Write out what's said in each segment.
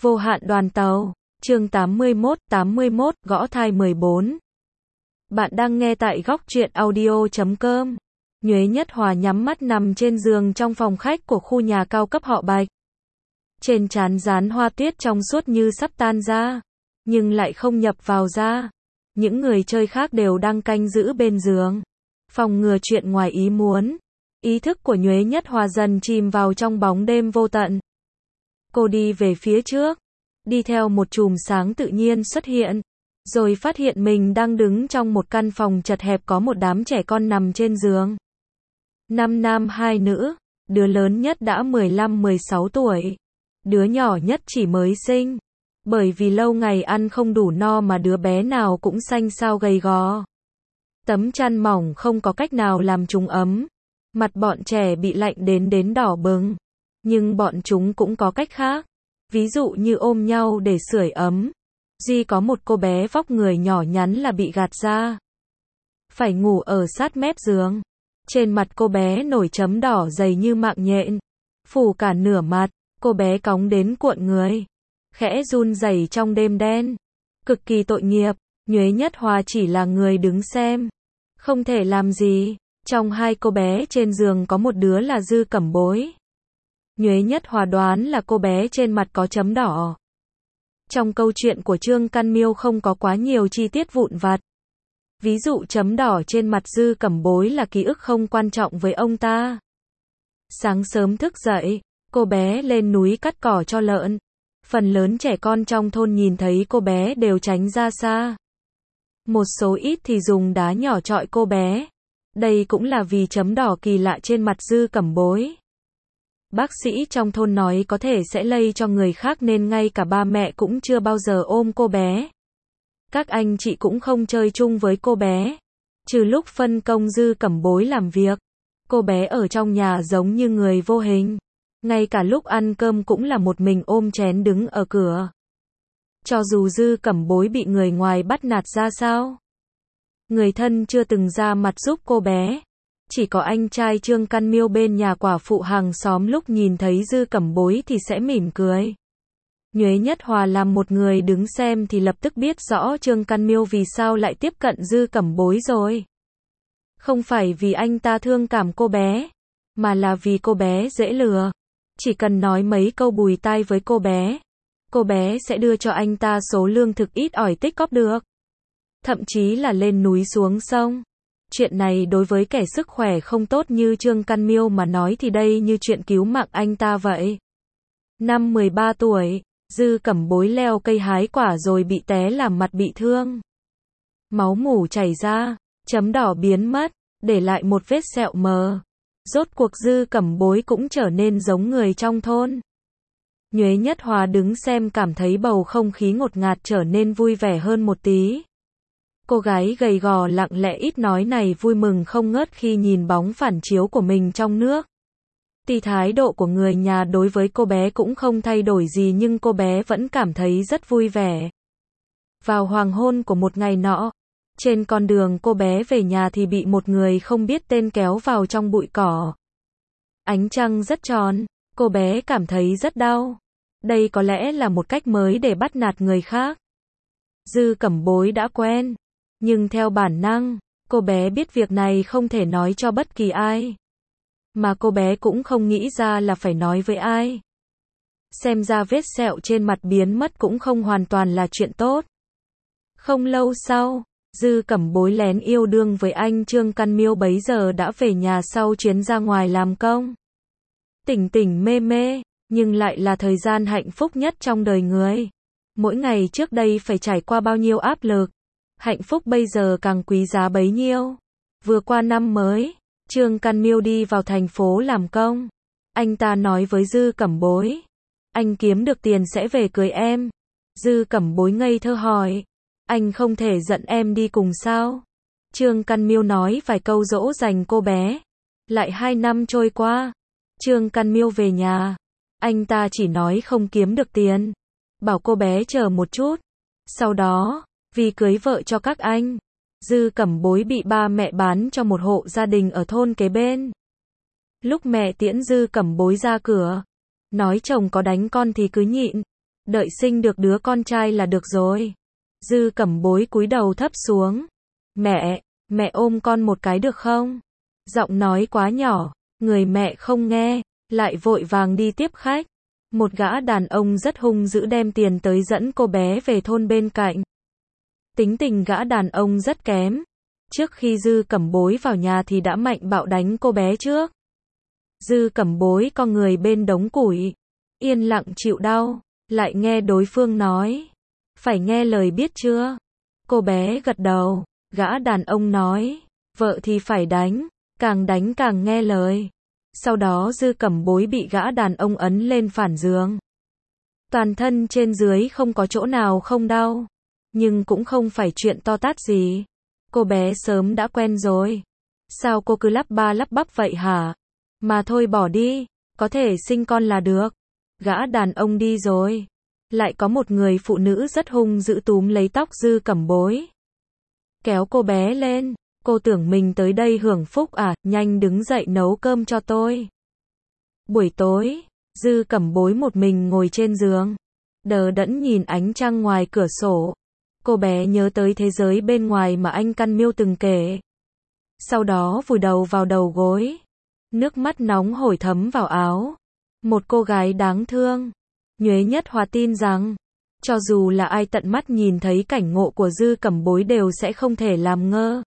Vô hạn đoàn tàu, chương 81, gõ thai 14. Bạn đang nghe tại góc truyện audio.com. Nhuế Nhất Hòa nhắm mắt nằm trên giường trong phòng khách của khu nhà cao cấp họ Bạch. Trên trán dán hoa tuyết trong suốt như sắp tan ra, nhưng lại không nhập vào da. Những người chơi khác đều đang canh giữ bên giường, phòng ngừa chuyện ngoài ý muốn. Ý thức của Nhuế Nhất Hòa dần chìm vào trong bóng đêm vô tận. Cô đi về phía trước, đi theo một chùm sáng tự nhiên xuất hiện, rồi phát hiện mình đang đứng trong một căn phòng chật hẹp có một đám trẻ con nằm trên giường. 5 nam 2 nữ, đứa lớn nhất đã 15-16 tuổi, đứa nhỏ nhất chỉ mới sinh. Bởi vì lâu ngày ăn không đủ no mà đứa bé nào cũng xanh xao gầy gò. Tấm chăn mỏng không có cách nào làm chúng ấm. Mặt bọn trẻ bị lạnh đến đỏ bừng. Nhưng bọn chúng cũng có cách khác. Ví dụ như ôm nhau để sưởi ấm. Duy có một cô bé vóc người nhỏ nhắn là bị gạt ra. Phải ngủ ở sát mép giường. Trên mặt cô bé nổi chấm đỏ dày như mạng nhện. Phủ cả nửa mặt, cô bé cóng đến cuộn người. Khẽ run rẩy trong đêm đen. Cực kỳ tội nghiệp, Nhuế Nhất Hòa chỉ là người đứng xem. Không thể làm gì. Trong hai cô bé trên giường có một đứa là Dư Cẩm Bối. Nhuế Nhất Hòa đoán là cô bé trên mặt có chấm đỏ. Trong câu chuyện của Trương Căn Miêu không có quá nhiều chi tiết vụn vặt. Ví dụ chấm đỏ trên mặt Dư Cẩm Bối là ký ức không quan trọng với ông ta. Sáng sớm thức dậy, cô bé lên núi cắt cỏ cho lợn. Phần lớn trẻ con trong thôn nhìn thấy cô bé đều tránh ra xa. Một số ít thì dùng đá nhỏ chọi cô bé. Đây cũng là vì chấm đỏ kỳ lạ trên mặt Dư Cẩm Bối. Bác sĩ trong thôn nói có thể sẽ lây cho người khác nên ngay cả ba mẹ cũng chưa bao giờ ôm cô bé. Các anh chị cũng không chơi chung với cô bé. Trừ lúc phân công Dư Cẩm Bối làm việc. Cô bé ở trong nhà giống như người vô hình. Ngay cả lúc ăn cơm cũng là một mình ôm chén đứng ở cửa. Cho dù Dư Cẩm Bối bị người ngoài bắt nạt ra sao, người thân chưa từng ra mặt giúp cô bé. Chỉ có anh trai Trương Căn Miêu bên nhà quả phụ hàng xóm lúc nhìn thấy Dư Cẩm Bối thì sẽ mỉm cười. Nhuế Nhất Hòa làm một người đứng xem thì lập tức biết rõ Trương Căn Miêu vì sao lại tiếp cận Dư Cẩm Bối rồi. Không phải vì anh ta thương cảm cô bé, mà là vì cô bé dễ lừa. Chỉ cần nói mấy câu bùi tai với cô bé sẽ đưa cho anh ta số lương thực ít ỏi tích cóp được. Thậm chí là lên núi xuống sông. Chuyện này đối với kẻ sức khỏe không tốt như Trương Căn Miêu mà nói thì đây như chuyện cứu mạng anh ta vậy. Năm 13 tuổi, Dư Cẩm Bối leo cây hái quả rồi bị té làm mặt bị thương. Máu mủ chảy ra, chấm đỏ biến mất, để lại một vết sẹo mờ. Rốt cuộc Dư Cẩm Bối cũng trở nên giống người trong thôn. Nhuế Nhất Hòa đứng xem cảm thấy bầu không khí ngột ngạt trở nên vui vẻ hơn một tí. Cô gái gầy gò lặng lẽ ít nói này vui mừng không ngớt khi nhìn bóng phản chiếu của mình trong nước. Tuy thái độ của người nhà đối với cô bé cũng không thay đổi gì nhưng cô bé vẫn cảm thấy rất vui vẻ. Vào hoàng hôn của một ngày nọ, trên con đường cô bé về nhà thì bị một người không biết tên kéo vào trong bụi cỏ. Ánh trăng rất tròn, cô bé cảm thấy rất đau. Đây có lẽ là một cách mới để bắt nạt người khác. Dư Cẩm Bối đã quen, nhưng theo bản năng, cô bé biết việc này không thể nói cho bất kỳ ai. Mà cô bé cũng không nghĩ ra là phải nói với ai. Xem ra vết sẹo trên mặt biến mất cũng không hoàn toàn là chuyện tốt. Không lâu sau, Dư Cẩm Bối lén yêu đương với anh Trương Căn Miêu bấy giờ đã về nhà sau chuyến ra ngoài làm công. Tỉnh tỉnh mê mê, nhưng lại là thời gian hạnh phúc nhất trong đời người. Mỗi ngày trước đây phải trải qua bao nhiêu áp lực, hạnh phúc bây giờ càng quý giá bấy nhiêu. Vừa qua năm mới, Trương Căn Miêu đi vào thành phố làm công. Anh ta nói với Dư Cẩm Bối, anh kiếm được tiền sẽ về cưới em. Dư Cẩm Bối ngây thơ hỏi, anh không thể dẫn em đi cùng sao? Trương Căn Miêu nói vài câu dỗ dành cô bé. Lại 2 năm trôi qua, Trương Căn Miêu về nhà. Anh ta chỉ nói không kiếm được tiền, bảo cô bé chờ một chút. Sau đó, vì cưới vợ cho các anh, Dư Cẩm Bối bị ba mẹ bán cho một hộ gia đình ở thôn kế bên. Lúc mẹ tiễn Dư Cẩm Bối ra cửa, nói chồng có đánh con thì cứ nhịn, đợi sinh được đứa con trai là được rồi. Dư Cẩm Bối cúi đầu thấp xuống. Mẹ ôm con một cái được không? Giọng nói quá nhỏ, người mẹ không nghe, lại vội vàng đi tiếp khách. Một gã đàn ông rất hung dữ đem tiền tới dẫn cô bé về thôn bên cạnh. Tính tình gã đàn ông rất kém. Trước khi Dư Cẩm Bối vào nhà thì đã mạnh bạo đánh cô bé trước. Dư Cẩm Bối co người bên đống củi, yên lặng chịu đau, lại nghe đối phương nói. Phải nghe lời biết chưa? Cô bé gật đầu, gã đàn ông nói. Vợ thì phải đánh càng nghe lời. Sau đó Dư Cẩm Bối bị gã đàn ông ấn lên phản giường. Toàn thân trên dưới không có chỗ nào không đau. Nhưng cũng không phải chuyện to tát gì. Cô bé sớm đã quen rồi. Sao cô cứ lắp ba lắp bắp vậy hả? Mà thôi bỏ đi, có thể sinh con là được. Gã đàn ông đi rồi. Lại có một người phụ nữ rất hung dữ túm lấy tóc Dư Cẩm Bối. Kéo cô bé lên. Cô tưởng mình tới đây hưởng phúc à, nhanh đứng dậy nấu cơm cho tôi. Buổi tối, Dư Cẩm Bối một mình ngồi trên giường. Đờ đẫn nhìn ánh trăng ngoài cửa sổ. Cô bé nhớ tới thế giới bên ngoài mà anh Căn Miêu từng kể. Sau đó vùi đầu vào đầu gối. Nước mắt nóng hổi thấm vào áo. Một cô gái đáng thương. Nhuế Nhất Hòa tin rằng, cho dù là ai tận mắt nhìn thấy cảnh ngộ của Dư Cẩm Bối đều sẽ không thể làm ngơ.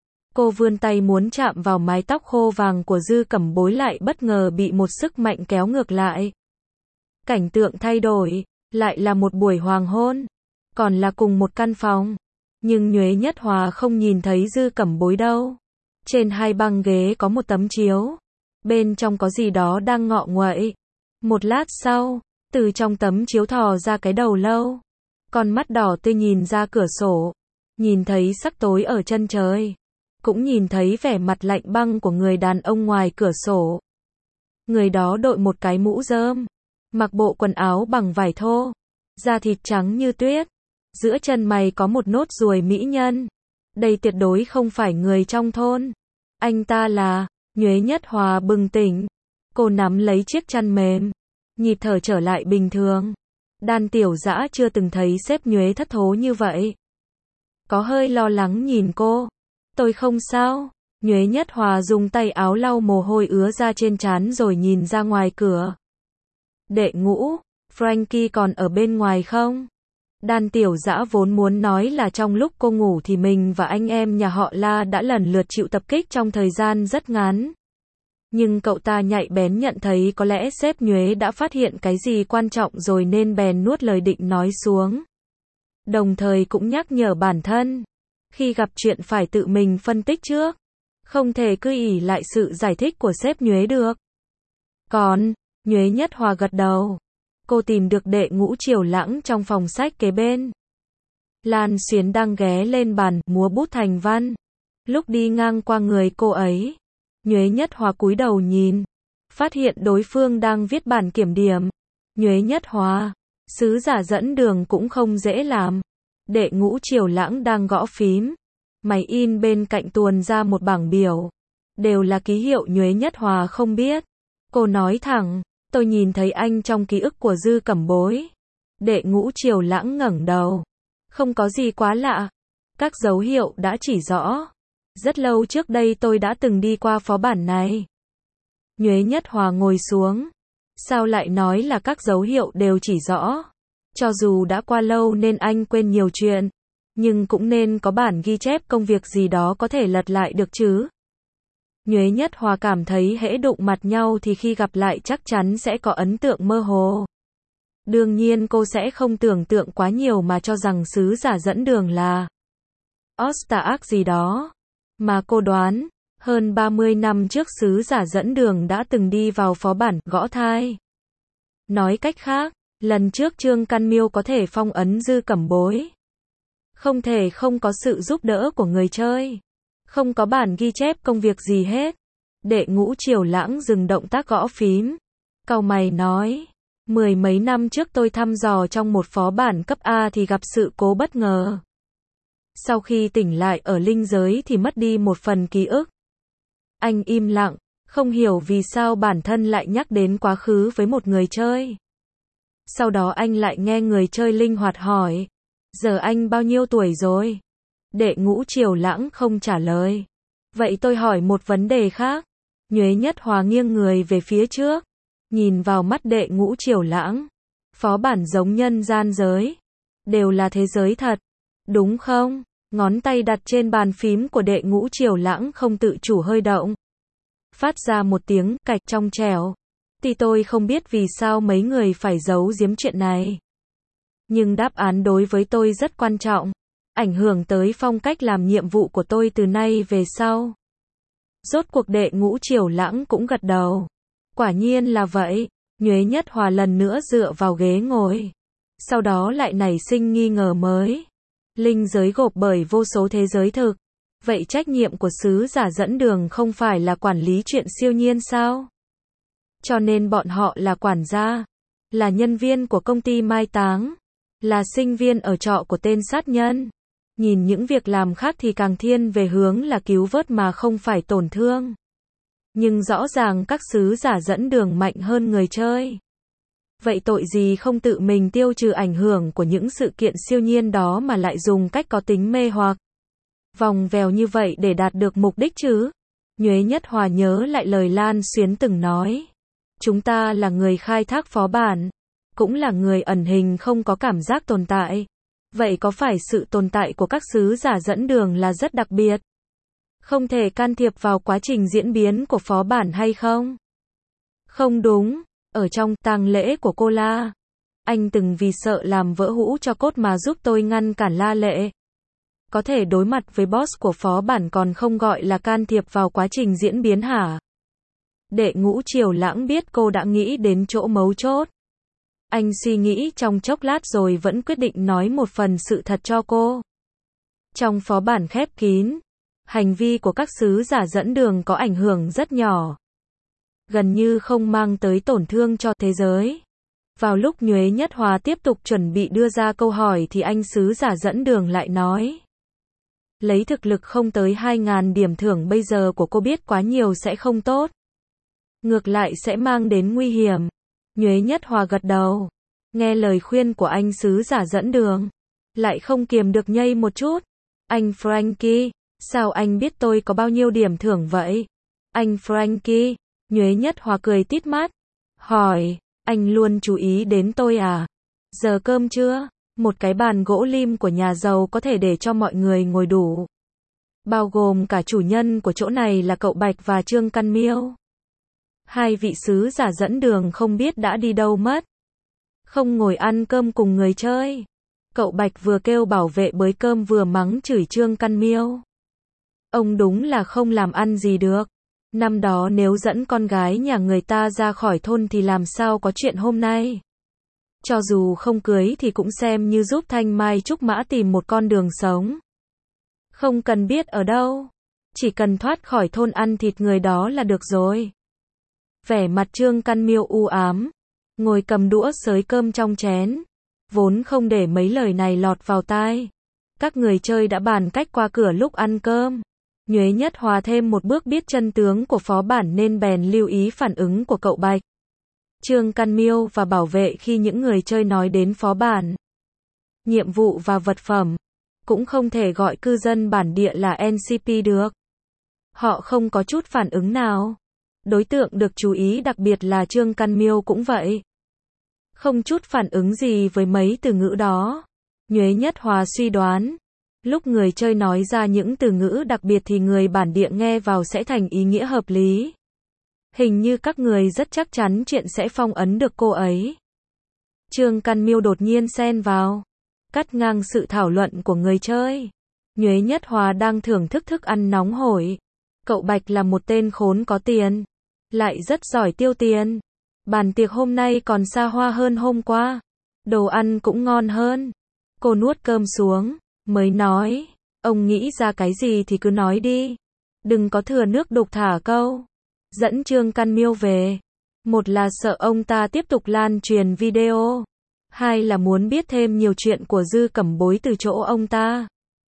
Cô vươn tay muốn chạm vào mái tóc khô vàng của Dư Cẩm Bối lại bất ngờ bị một sức mạnh kéo ngược lại. Cảnh tượng thay đổi, lại là một buổi hoàng hôn, còn là cùng một căn phòng. Nhưng Nhuế Nhất Hòa không nhìn thấy Dư Cẩm Bối đâu. Trên hai băng ghế có một tấm chiếu. Bên trong có gì đó đang ngọ nguậy. Một lát sau, từ trong tấm chiếu thò ra cái đầu lâu. Con mắt đỏ tươi nhìn ra cửa sổ. Nhìn thấy sắc tối ở chân trời. Cũng nhìn thấy vẻ mặt lạnh băng của người đàn ông ngoài cửa sổ. Người đó đội một cái mũ rơm. Mặc bộ quần áo bằng vải thô. Da thịt trắng như tuyết. Giữa chân mày có một nốt ruồi mỹ nhân. Đây tuyệt đối không phải người trong thôn. Anh ta là... Nhuế Nhất Hòa bừng tỉnh. Cô nắm lấy chiếc chăn mềm. Nhịp thở trở lại bình thường. Đan Tiểu Dã chưa từng thấy sếp Nhuế thất thố như vậy. Có hơi lo lắng nhìn cô. Tôi không sao. Nhuế Nhất Hòa dùng tay áo lau mồ hôi ứa ra trên trán rồi nhìn ra ngoài cửa. Đệ Ngũ, Frankie còn ở bên ngoài không? Đan Tiểu Dã vốn muốn nói là trong lúc cô ngủ thì mình và anh em nhà họ La đã lần lượt chịu tập kích trong thời gian rất ngắn. Nhưng cậu ta nhạy bén nhận thấy có lẽ sếp Nhuế đã phát hiện cái gì quan trọng rồi nên bèn nuốt lời định nói xuống. Đồng thời cũng nhắc nhở bản thân, khi gặp chuyện phải tự mình phân tích trước. Không thể cứ ỷ lại sự giải thích của sếp Nhuế được. Còn, Nhuế Nhất Hòa gật đầu. Cô tìm được Đệ Ngũ Triều Lãng trong phòng sách kế bên. Lan Xuyến đang ghé lên bàn, múa bút thành văn. Lúc đi ngang qua người cô ấy, Nhuế Nhất Hòa cúi đầu nhìn. Phát hiện đối phương đang viết bản kiểm điểm. Nhuế Nhất Hòa, sứ giả dẫn đường cũng không dễ làm. Đệ Ngũ Triều Lãng đang gõ phím. Máy in bên cạnh tuồn ra một bảng biểu. Đều là ký hiệu Nhuế Nhất Hòa không biết. Cô nói thẳng. Tôi nhìn thấy anh trong ký ức của Dư Cẩm Bối. Đệ Ngũ Triều Lãng ngẩng đầu. Không có gì quá lạ. Các dấu hiệu đã chỉ rõ. Rất lâu trước đây tôi đã từng đi qua phó bản này. Nhuế Nhất Hòa ngồi xuống. Sao lại nói là các dấu hiệu đều chỉ rõ? Cho dù đã qua lâu nên anh quên nhiều chuyện. Nhưng cũng nên có bản ghi chép công việc gì đó có thể lật lại được chứ. Nhuế Nhất Hòa cảm thấy hễ đụng mặt nhau thì khi gặp lại chắc chắn sẽ có ấn tượng mơ hồ. Đương nhiên cô sẽ không tưởng tượng quá nhiều mà cho rằng sứ giả dẫn đường là Ostaak gì đó. Mà cô đoán, hơn 30 năm trước sứ giả dẫn đường đã từng đi vào phó bản Gõ Thai. Nói cách khác, lần trước Trương Căn Miêu có thể phong ấn Dư Cẩm Bối. Không thể không có sự giúp đỡ của người chơi. Không có bản ghi chép công việc gì hết. Đệ Ngũ Triều Lãng dừng động tác gõ phím. Cau mày nói. 10 mấy năm trước tôi thăm dò trong một phó bản cấp A thì gặp sự cố bất ngờ. Sau khi tỉnh lại ở linh giới thì mất đi một phần ký ức. Anh im lặng, không hiểu vì sao bản thân lại nhắc đến quá khứ với một người chơi. Sau đó anh lại nghe người chơi linh hoạt hỏi. Giờ anh bao nhiêu tuổi rồi? Đệ Ngũ Triều Lãng không trả lời. Vậy tôi hỏi một vấn đề khác. Nhuế Nhất Hòa nghiêng người về phía trước. Nhìn vào mắt Đệ Ngũ Triều Lãng. Phó bản giống nhân gian giới. Đều là thế giới thật. Đúng không? Ngón tay đặt trên bàn phím của Đệ Ngũ Triều Lãng không tự chủ hơi động. Phát ra một tiếng cạch trong trẻo. Thì tôi không biết vì sao mấy người phải giấu giếm chuyện này. Nhưng đáp án đối với tôi rất quan trọng. Ảnh hưởng tới phong cách làm nhiệm vụ của tôi từ nay về sau. Rốt cuộc Đệ Ngũ Triều Lãng cũng gật đầu. Quả nhiên là vậy. Nhuế Nhất Hòa lần nữa dựa vào ghế ngồi. Sau đó lại nảy sinh nghi ngờ mới. Linh giới gộp bởi vô số thế giới thực. Vậy trách nhiệm của sứ giả dẫn đường không phải là quản lý chuyện siêu nhiên sao? Cho nên bọn họ là quản gia, là nhân viên của công ty mai táng, là sinh viên ở trọ của tên sát nhân. Nhìn những việc làm khác thì càng thiên về hướng là cứu vớt mà không phải tổn thương. Nhưng rõ ràng các sứ giả dẫn đường mạnh hơn người chơi. Vậy tội gì không tự mình tiêu trừ ảnh hưởng của những sự kiện siêu nhiên đó mà lại dùng cách có tính mê hoặc, vòng vèo như vậy để đạt được mục đích chứ? Nhuế Nhất Hòa nhớ lại lời Lan Xuyến từng nói. Chúng ta là người khai thác phó bản, cũng là người ẩn hình không có cảm giác tồn tại. Vậy có phải sự tồn tại của các sứ giả dẫn đường là rất đặc biệt? Không thể can thiệp vào quá trình diễn biến của phó bản hay không? Không đúng. Ở trong tang lễ của cô La, anh từng vì sợ làm vỡ hũ cho cốt mà giúp tôi ngăn cản La Lệ. Có thể đối mặt với boss của phó bản còn không gọi là can thiệp vào quá trình diễn biến hả? Đệ Ngũ Triều Lãng biết cô đã nghĩ đến chỗ mấu chốt. Anh suy nghĩ trong chốc lát rồi vẫn quyết định nói một phần sự thật cho cô. Trong phó bản khép kín, hành vi của các sứ giả dẫn đường có ảnh hưởng rất nhỏ. Gần như không mang tới tổn thương cho thế giới. Vào lúc Nhuế Nhất Hòa tiếp tục chuẩn bị đưa ra câu hỏi thì anh sứ giả dẫn đường lại nói. Lấy thực lực không tới 2.000 điểm thưởng bây giờ của cô biết quá nhiều sẽ không tốt. Ngược lại sẽ mang đến nguy hiểm. Nhuế Nhất Hòa gật đầu. Nghe lời khuyên của anh sứ giả dẫn đường. Lại không kiềm được nhây một chút. Anh Frankie, sao anh biết tôi có bao nhiêu điểm thưởng vậy? Anh Frankie. Nhuế Nhất Hòa cười tít mắt. Hỏi, anh luôn chú ý đến tôi à? Giờ cơm chưa? Một cái bàn gỗ lim của nhà giàu có thể để cho mọi người ngồi đủ. Bao gồm cả chủ nhân của chỗ này là cậu Bạch và Trương Căn Miêu. Hai vị sứ giả dẫn đường không biết đã đi đâu mất. Không ngồi ăn cơm cùng người chơi. Cậu Bạch vừa kêu bảo vệ bới cơm vừa mắng chửi Trương Căn Miêu. Ông đúng là không làm ăn gì được. Năm đó nếu dẫn con gái nhà người ta ra khỏi thôn thì làm sao có chuyện hôm nay. Cho dù không cưới thì cũng xem như giúp Thanh Mai Trúc Mã tìm một con đường sống. Không cần biết ở đâu. Chỉ cần thoát khỏi thôn ăn thịt người đó là được rồi. Vẻ mặt Trương Căn Miêu u ám. Ngồi cầm đũa xới cơm trong chén. Vốn không để mấy lời này lọt vào tai. Các người chơi đã bàn cách qua cửa lúc ăn cơm. Nhuế Nhất Hòa thêm một bước biết chân tướng của phó bản nên bèn lưu ý phản ứng của cậu Bạch, Trương Căn Miêu và bảo vệ khi những người chơi nói đến phó bản, nhiệm vụ và vật phẩm. Cũng không thể gọi cư dân bản địa là NCP được. Họ không có chút phản ứng nào. Đối tượng được chú ý đặc biệt là Trương Căn Miêu cũng vậy. Không chút phản ứng gì với mấy từ ngữ đó. Nhuế Nhất Hòa suy đoán. Lúc người chơi nói ra những từ ngữ đặc biệt thì người bản địa nghe vào sẽ thành ý nghĩa hợp lý. Hình như các người rất chắc chắn chuyện sẽ phong ấn được cô ấy. Trương Căn Miêu đột nhiên xen vào, cắt ngang sự thảo luận của người chơi. Nhuế Nhất Hòa đang thưởng thức thức ăn nóng hổi. Cậu Bạch là một tên khốn có tiền, lại rất giỏi tiêu tiền. Bàn tiệc hôm nay còn xa hoa hơn hôm qua. Đồ ăn cũng ngon hơn. Cô nuốt cơm xuống, mới nói, ông nghĩ ra cái gì thì cứ nói đi. Đừng có thừa nước đục thả câu. Dẫn Trương Căn Miêu về. Một là sợ ông ta tiếp tục lan truyền video. Hai là muốn biết thêm nhiều chuyện của Dư Cẩm Bối từ chỗ ông ta.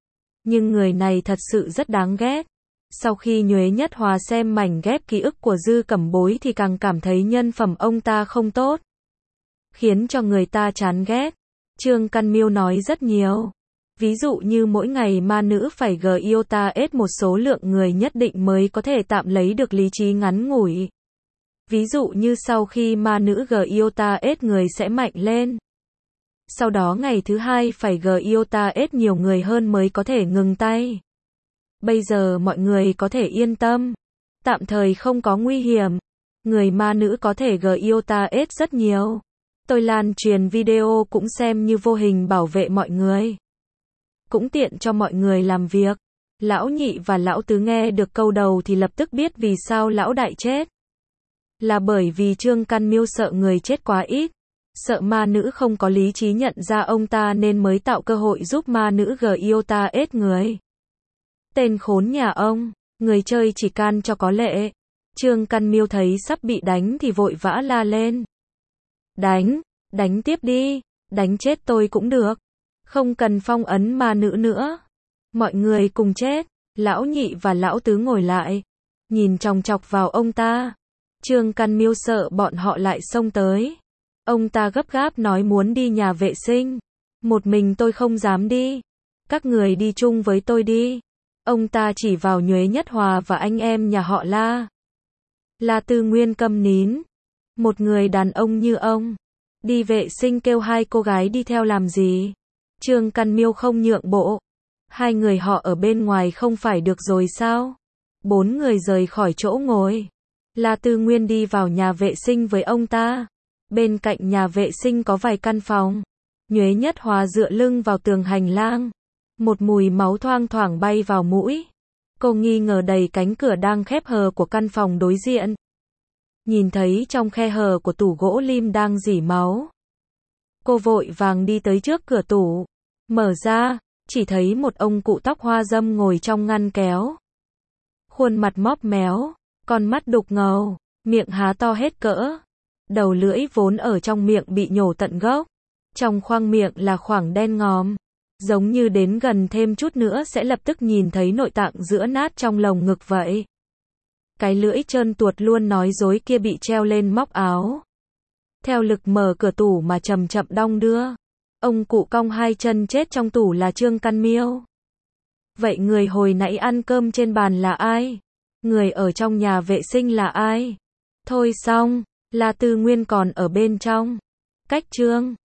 Nhưng người này thật sự rất đáng ghét. Sau khi Nhuế Nhất Hòa xem mảnh ghép ký ức của Dư Cẩm Bối thì càng cảm thấy nhân phẩm ông ta không tốt. khiến cho người ta chán ghét. Trương Căn Miêu nói rất nhiều. Ví dụ như mỗi ngày ma nữ phải GIOTA-S một số lượng người nhất định mới có thể tạm lấy được lý trí ngắn ngủi. Ví dụ như sau khi ma nữ GIOTA-S người sẽ mạnh lên. Sau đó ngày thứ hai phải GIOTA-S nhiều người hơn mới có thể ngừng tay. Bây giờ mọi người có thể yên tâm. Tạm thời không có nguy hiểm. Người ma nữ có thể GIOTA-S rất nhiều. Tôi lan truyền video cũng xem như vô hình bảo vệ mọi người. Cũng tiện cho mọi người làm việc. Lão Nhị và Lão Tứ nghe được câu đầu thì lập tức biết vì sao Lão Đại chết. Là bởi vì Trương Căn Miêu sợ người chết quá ít. Sợ ma nữ không có lý trí nhận ra ông ta nên mới tạo cơ hội giúp ma nữ GIOTA-S người. Tên khốn nhà ông, người chơi chỉ can cho có lệ. Trương Căn Miêu thấy sắp bị đánh thì vội vã la lên. Đánh tiếp đi, đánh chết tôi cũng được. Không cần phong ấn ma nữ nữa. Mọi người cùng chết. Lão Nhị và Lão Tứ ngồi lại, nhìn chòng chọc vào ông ta. Trương Căn Miêu sợ bọn họ lại xông tới. Ông ta gấp gáp nói muốn đi nhà vệ sinh. Một mình tôi không dám đi. Các người đi chung với tôi đi. Ông ta chỉ vào Nhuế Nhất Hòa và anh em nhà họ La. La Tư Nguyên câm nín. Một người đàn ông như ông, đi vệ sinh kêu hai cô gái đi theo làm gì? Trương Căn Miêu không nhượng bộ. Hai người họ ở bên ngoài không phải được rồi sao? 4 người rời khỏi chỗ ngồi. La Tư Nguyên đi vào nhà vệ sinh với ông ta. Bên cạnh nhà vệ sinh có vài căn phòng. Nhuế Nhất Hòa dựa lưng vào tường hành lang. Một mùi máu thoang thoảng bay vào mũi. Cô nghi ngờ đẩy cánh cửa đang khép hờ của căn phòng đối diện. Nhìn thấy trong khe hở của tủ gỗ lim đang rỉ máu. Cô vội vàng đi tới trước cửa tủ. Mở ra, chỉ thấy một ông cụ tóc hoa râm ngồi trong ngăn kéo. Khuôn mặt móp méo, con mắt đục ngầu, miệng há to hết cỡ. Đầu lưỡi vốn ở trong miệng bị nhổ tận gốc. Trong khoang miệng là khoảng đen ngòm. Giống như đến gần thêm chút nữa sẽ lập tức nhìn thấy nội tạng giữa nát trong lồng ngực vậy. Cái lưỡi trơn tuột luôn nói dối kia bị treo lên móc áo. Theo lực mở cửa tủ mà chậm chậm đong đưa. Ông cụ cong hai chân chết trong tủ là Trương Căn Miêu. Vậy người hồi nãy ăn cơm trên bàn là ai? Người ở trong nhà vệ sinh là ai? Thôi xong, La Tư Nguyên còn ở bên trong. Cách Trương